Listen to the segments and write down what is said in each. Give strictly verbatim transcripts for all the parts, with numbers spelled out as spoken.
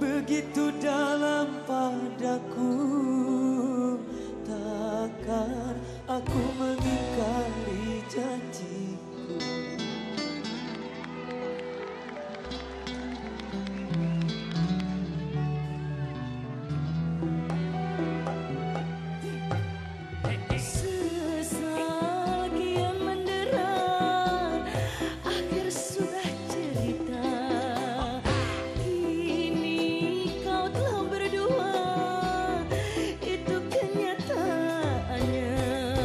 begitu dalam padaku, takkan aku mengingkari janjiku. Sesal kian menderat, akhir sudah cerita. Kini kau telah berdua, itu kenyataannya.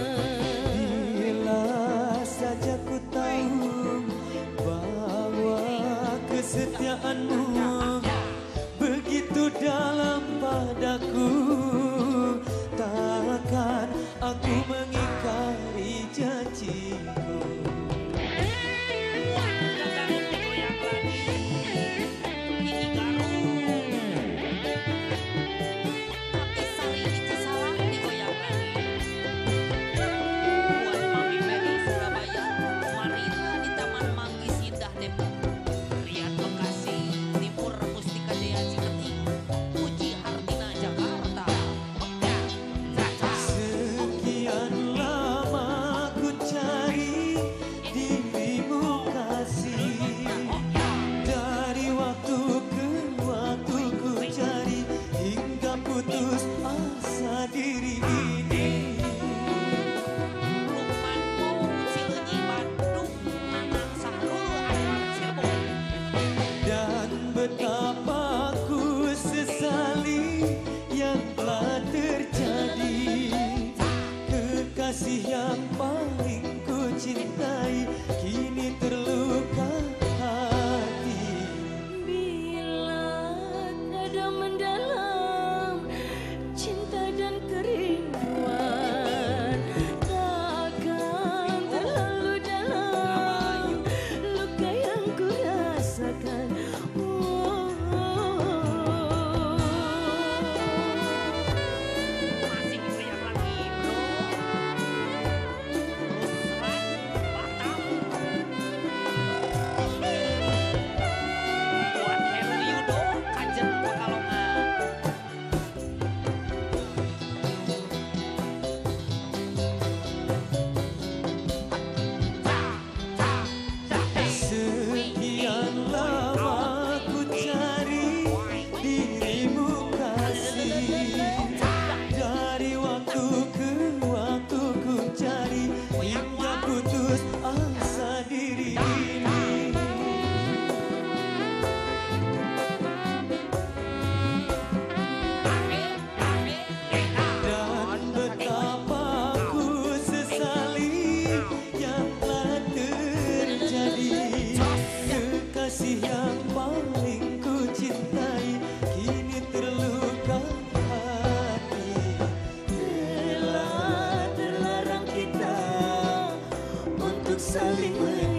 Bila saja ku tahu bahwa kesetiaanmu begitu dalam padaku, takkan aku mengingkari janjiku. Putus asa diri ini, dan betapa ku sesali yang telah terjadi. Kekasih yang paling ku cintai kini terluka hati. Bila ada mendalam cinta dan kerinduan, takkan terlalu dalam luka yang ku rasakan. Oh, masih goyang lagi bro. Buat Heru Yudo Kajen Pekalongan. Sekian lama ku cari dirimu kasih, dari waktu ke waktu ku cari hingga putus asa diri ini. Dan betapa ku sesali yang telah terjadi. Kekasih yang paling ku cintai kini terluka hati. telah terlarang kita untuk saling mencintai.